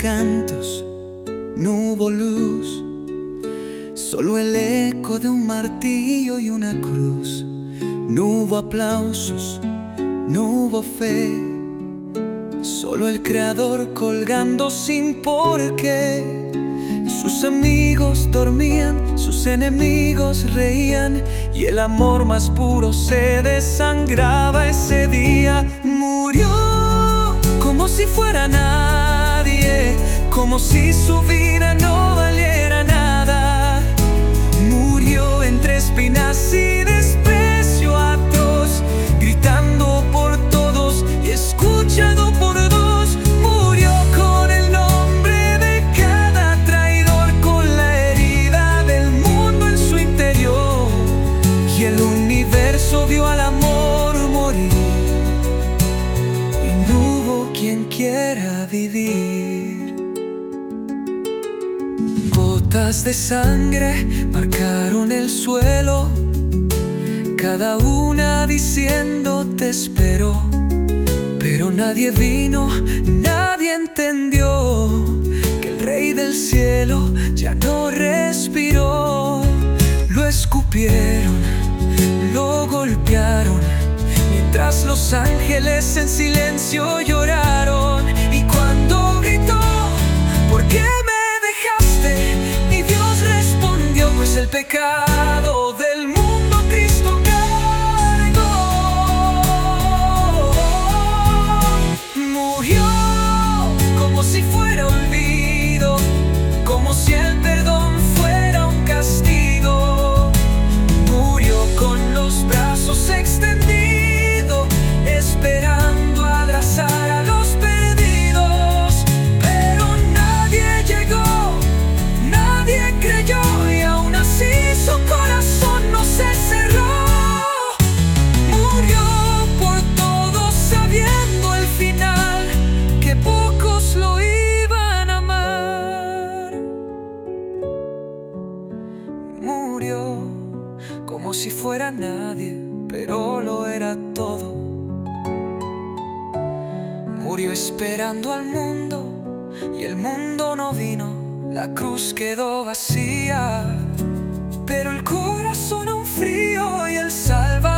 cantos, no hubo luz, solo el eco de un martillo y una cruz. No hubo aplausos, no hubo fe, solo el Creador colgando sin por qué. Sus amigos dormían, sus enemigos reían, y el amor más puro se desangraba ese día. Murió como si fuera nadie, como si su vida no valiera nada. Murió entre espinas y desprecio atroz, gritando por todos y escuchado por dos. Murió con el nombre de cada traidor, con la herida del mundo en su interior. Y el universo vio al amor morir, y no hubo quien quiera vivir. Gotas de sangre marcaron el suelo, cada una diciendo te espero. Pero nadie vino, nadie entendió que el Rey del cielo ya no respiró. Lo escupieron, lo golpearon, mientras los ángeles en silencio lloraron. Y cuando gritó, ¿por qué me dejaste? Y Dios respondió, pues el pecado del mundo Cristo cargó. Murió como si fuera olvido, como si el perdón fuera un castigo. Murió con los brazos extendidos, esperando abrazar a los perdidos. Pero nadie llegó, nadie creyó, y aún así su corazón no se cerró. Murió por todos sabiendo el final, que pocos lo iban a amar. Murió como si fuera nadie, pero lo era todo. Murió esperando al mundo, y el mundo no vino. La cruz quedó vacía, pero el corazón aún frío, y el Salvador